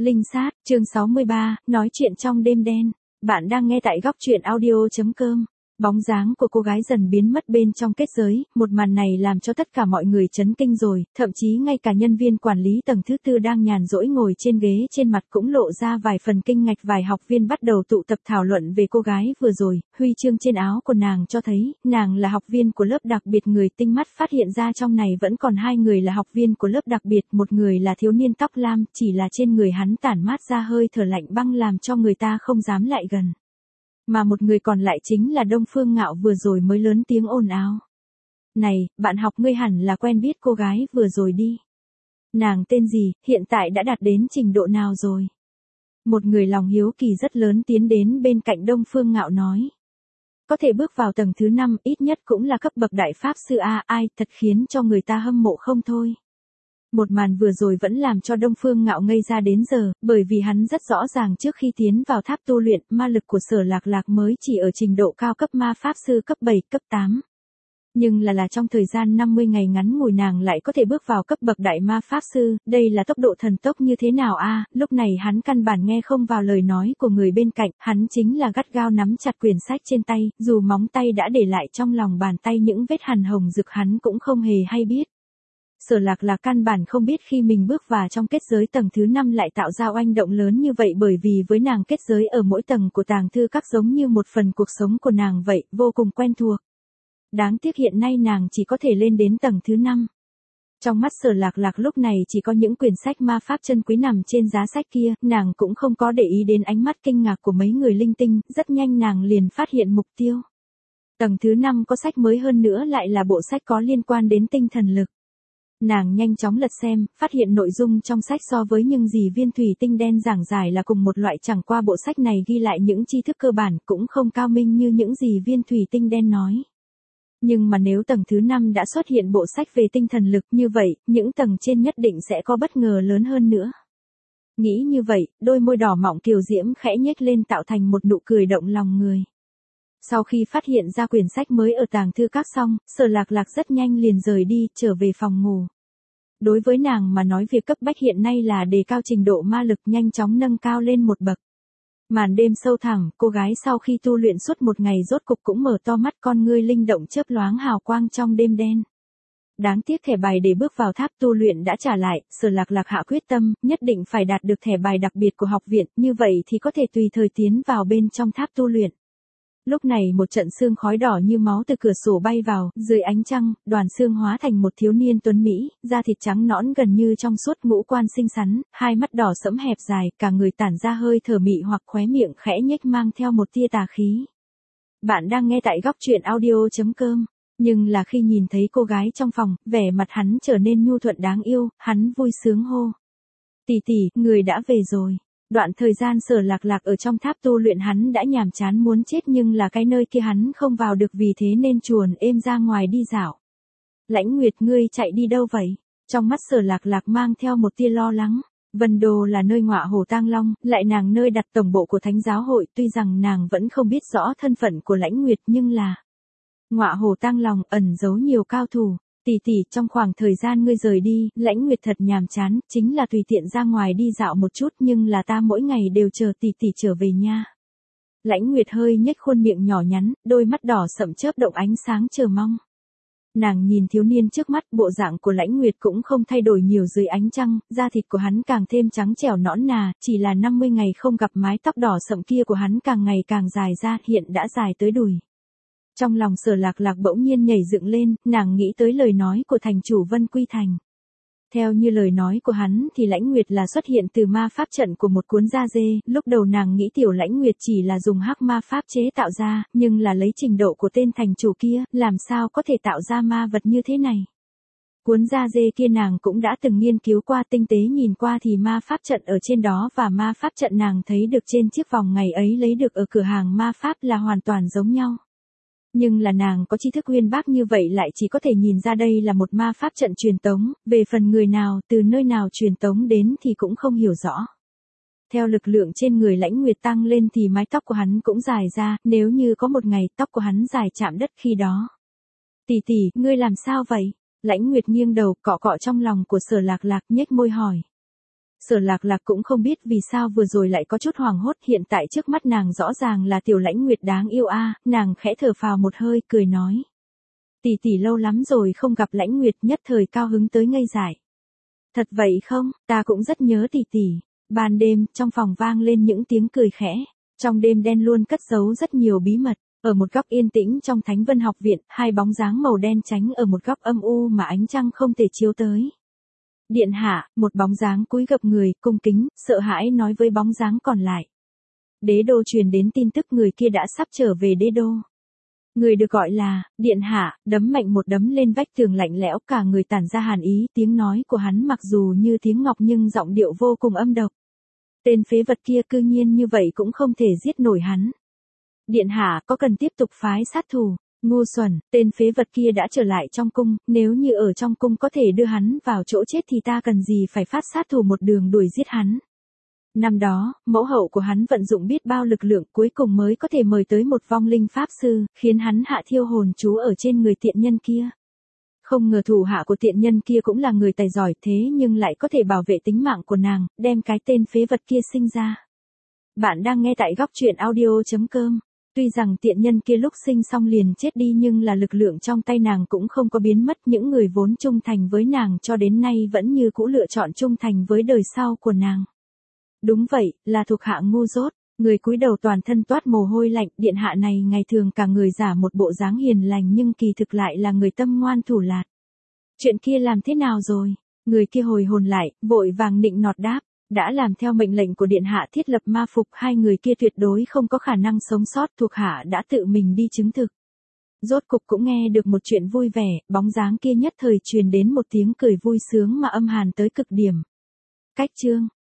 Linh sát, chương 63, nói chuyện trong đêm đen. Bạn đang nghe tại góc truyện audio.com. Bóng dáng của cô gái dần biến mất bên trong kết giới, một màn này làm cho tất cả mọi người chấn kinh rồi, thậm chí ngay cả nhân viên quản lý tầng thứ tư đang nhàn rỗi ngồi trên ghế trên mặt cũng lộ ra vài phần kinh ngạc. Vài học viên bắt đầu tụ tập thảo luận về cô gái vừa rồi, huy chương trên áo của nàng cho thấy, nàng là học viên của lớp đặc biệt. Người tinh mắt phát hiện ra trong này vẫn còn hai người là học viên của lớp đặc biệt, một người là thiếu niên tóc lam, chỉ là trên người hắn tản mát ra hơi thở lạnh băng làm cho người ta không dám lại gần. Mà một người còn lại chính là Đông Phương Ngạo vừa rồi mới lớn tiếng ồn ào. Này, bạn học ngươi hẳn là quen biết cô gái vừa rồi đi. Nàng tên gì, hiện tại đã đạt đến trình độ nào rồi? Một người lòng hiếu kỳ rất lớn tiến đến bên cạnh Đông Phương Ngạo nói. Có thể bước vào tầng thứ 5 ít nhất cũng là cấp bậc đại pháp sư A, ai thật khiến cho người ta hâm mộ không thôi. Một màn vừa rồi vẫn làm cho Đông Phương Ngạo ngây ra đến giờ, bởi vì hắn rất rõ ràng trước khi tiến vào tháp tu luyện, ma lực của Sở Lạc Lạc mới chỉ ở trình độ cao cấp ma pháp sư cấp 7, cấp 8. Nhưng là trong thời gian 50 ngày ngắn ngủi nàng lại có thể bước vào cấp bậc đại ma pháp sư, đây là tốc độ thần tốc như thế nào a? Lúc này hắn căn bản nghe không vào lời nói của người bên cạnh, hắn chính là gắt gao nắm chặt quyển sách trên tay, dù móng tay đã để lại trong lòng bàn tay những vết hằn hồng rực hắn cũng không hề hay biết. Sở Lạc Lạc căn bản không biết khi mình bước vào trong kết giới tầng thứ 5 lại tạo ra oanh động lớn như vậy, bởi vì với nàng kết giới ở mỗi tầng của tàng thư các giống như một phần cuộc sống của nàng vậy, vô cùng quen thuộc. Đáng tiếc hiện nay nàng chỉ có thể lên đến tầng thứ 5. Trong mắt Sở Lạc Lạc lúc này chỉ có những quyển sách ma pháp chân quý nằm trên giá sách kia, nàng cũng không có để ý đến ánh mắt kinh ngạc của mấy người linh tinh, rất nhanh nàng liền phát hiện mục tiêu. Tầng thứ 5 có sách mới hơn nữa, lại là bộ sách có liên quan đến tinh thần lực. Nàng nhanh chóng lật xem, phát hiện nội dung trong sách so với những gì viên thủy tinh đen giảng giải là cùng một loại, chẳng qua bộ sách này ghi lại những tri thức cơ bản cũng không cao minh như những gì viên thủy tinh đen nói. Nhưng mà nếu tầng thứ 5 đã xuất hiện bộ sách về tinh thần lực như vậy, những tầng trên nhất định sẽ có bất ngờ lớn hơn nữa. Nghĩ như vậy, đôi môi đỏ mọng kiều diễm khẽ nhếch lên tạo thành một nụ cười động lòng người. Sau khi phát hiện ra quyển sách mới ở tàng thư các xong, Sở Lạc Lạc rất nhanh liền rời đi, trở về phòng ngủ. Đối với nàng mà nói việc cấp bách hiện nay là đề cao trình độ ma lực, nhanh chóng nâng cao lên một bậc. Màn đêm sâu thẳm, cô gái sau khi tu luyện suốt một ngày rốt cục cũng mở to mắt, con ngươi linh động chớp loáng hào quang trong đêm đen. Đáng tiếc thẻ bài để bước vào tháp tu luyện đã trả lại, Sở Lạc Lạc hạ quyết tâm, nhất định phải đạt được thẻ bài đặc biệt của học viện, như vậy thì có thể tùy thời tiến vào bên trong tháp tu luyện. Lúc này một trận sương khói đỏ như máu từ cửa sổ bay vào, dưới ánh trăng, Đoàn Sương hóa thành một thiếu niên tuấn mỹ, da thịt trắng nõn gần như trong suốt, ngũ quan xinh xắn, hai mắt đỏ sẫm hẹp dài, cả người tản ra hơi thở mị hoặc, khóe miệng khẽ nhếch mang theo một tia tà khí. Bạn đang nghe tại góc truyện audio.com. Nhưng là khi nhìn thấy cô gái trong phòng, vẻ mặt hắn trở nên nhu thuận đáng yêu, hắn vui sướng hô. Tỷ tỷ, người đã về rồi. Đoạn thời gian Sở Lạc Lạc ở trong tháp tu luyện hắn đã nhàm chán muốn chết, nhưng là cái nơi kia hắn không vào được, vì thế nên chuồn êm ra ngoài đi dạo. Lãnh Nguyệt, ngươi chạy đi đâu vậy? Trong mắt Sở Lạc Lạc mang theo một tia lo lắng. Vân Đô là nơi ngọa hổ Tang Long, lại nàng nơi đặt tổng bộ của Thánh giáo hội, tuy rằng nàng vẫn không biết rõ thân phận của Lãnh Nguyệt, nhưng là ngọa hổ Tang Long ẩn giấu nhiều cao thủ. Tỷ tỷ, trong khoảng thời gian ngươi rời đi, Lãnh Nguyệt thật nhàm chán, chính là tùy tiện ra ngoài đi dạo một chút, nhưng là ta mỗi ngày đều chờ tỷ tỷ trở về nha. Lãnh Nguyệt hơi nhếch khuôn miệng nhỏ nhắn, đôi mắt đỏ sậm chớp động ánh sáng chờ mong. Nàng nhìn thiếu niên trước mắt, bộ dạng của Lãnh Nguyệt cũng không thay đổi nhiều dưới ánh trăng, da thịt của hắn càng thêm trắng trẻo nõn nà, chỉ là 50 ngày không gặp, mái tóc đỏ sậm kia của hắn càng ngày càng dài ra, hiện đã dài tới đùi. Trong lòng Sở Lạc Lạc bỗng nhiên nhảy dựng lên, nàng nghĩ tới lời nói của thành chủ Vân Quy Thành. Theo như lời nói của hắn thì Lãnh Nguyệt là xuất hiện từ ma pháp trận của một cuốn da dê, lúc đầu nàng nghĩ tiểu Lãnh Nguyệt chỉ là dùng hắc ma pháp chế tạo ra, nhưng là lấy trình độ của tên thành chủ kia, làm sao có thể tạo ra ma vật như thế này. Cuốn da dê kia nàng cũng đã từng nghiên cứu qua, tinh tế nhìn qua thì ma pháp trận ở trên đó và ma pháp trận nàng thấy được trên chiếc vòng ngày ấy lấy được ở cửa hàng ma pháp là hoàn toàn giống nhau. Nhưng là nàng có tri thức uyên bác như vậy lại chỉ có thể nhìn ra đây là một ma pháp trận truyền tống, về phần người nào, từ nơi nào truyền tống đến thì cũng không hiểu rõ. Theo lực lượng trên người Lãnh Nguyệt tăng lên thì mái tóc của hắn cũng dài ra, nếu như có một ngày tóc của hắn dài chạm đất khi đó. Tỷ tỷ, ngươi làm sao vậy? Lãnh Nguyệt nghiêng đầu, cọ cọ trong lòng của Sở Lạc Lạc, nhếch môi hỏi. Sở Lạc Lạc cũng không biết vì sao vừa rồi lại có chút hoảng hốt, hiện tại trước mắt nàng rõ ràng là Tiểu Lãnh Nguyệt đáng yêu a, nàng khẽ thở phào một hơi cười nói. Tỷ tỷ lâu lắm rồi không gặp Lãnh Nguyệt, nhất thời cao hứng tới ngây dại. Thật vậy không, ta cũng rất nhớ tỷ tỷ. Ban đêm, trong phòng vang lên những tiếng cười khẽ. Trong đêm đen luôn cất giấu rất nhiều bí mật. Ở một góc yên tĩnh trong Thánh Vân Học Viện, hai bóng dáng màu đen tránh ở một góc âm u mà ánh trăng không thể chiếu tới. Điện hạ, một bóng dáng cúi gập người, cung kính, sợ hãi nói với bóng dáng còn lại. Đế đô truyền đến tin tức người kia đã sắp trở về đế đô. Người được gọi là, điện hạ, đấm mạnh một đấm lên vách tường lạnh lẽo, cả người tản ra hàn ý, tiếng nói của hắn mặc dù như tiếng ngọc nhưng giọng điệu vô cùng âm độc. Tên phế vật kia cư nhiên như vậy cũng không thể giết nổi hắn. Điện hạ có cần tiếp tục phái sát thủ? Ngu xuẩn, tên phế vật kia đã trở lại trong cung, nếu như ở trong cung có thể đưa hắn vào chỗ chết thì ta cần gì phải phát sát thủ một đường đuổi giết hắn. Năm đó, mẫu hậu của hắn vận dụng biết bao lực lượng cuối cùng mới có thể mời tới một vong linh pháp sư, khiến hắn hạ thiêu hồn chú ở trên người tiện nhân kia. Không ngờ thủ hạ của tiện nhân kia cũng là người tài giỏi thế nhưng lại có thể bảo vệ tính mạng của nàng, đem cái tên phế vật kia sinh ra. Bạn đang nghe tại góc truyện audio.com. Tuy rằng tiện nhân kia lúc sinh xong liền chết đi nhưng là lực lượng trong tay nàng cũng không có biến mất, những người vốn trung thành với nàng cho đến nay vẫn như cũ lựa chọn trung thành với đời sau của nàng. Đúng vậy, là thuộc hạ ngu dốt, người cúi đầu toàn thân toát mồ hôi lạnh, điện hạ này ngày thường cả người giả một bộ dáng hiền lành nhưng kỳ thực lại là người tâm ngoan thủ lạt. Chuyện kia làm thế nào rồi? Người kia hồi hồn lại, vội vàng nịnh nọt đáp. Đã làm theo mệnh lệnh của điện hạ thiết lập ma phục, hai người kia tuyệt đối không có khả năng sống sót, thuộc hạ đã tự mình đi chứng thực. Rốt cục cũng nghe được một chuyện vui vẻ, bóng dáng kia nhất thời truyền đến một tiếng cười vui sướng mà âm hàn tới cực điểm. Cách chương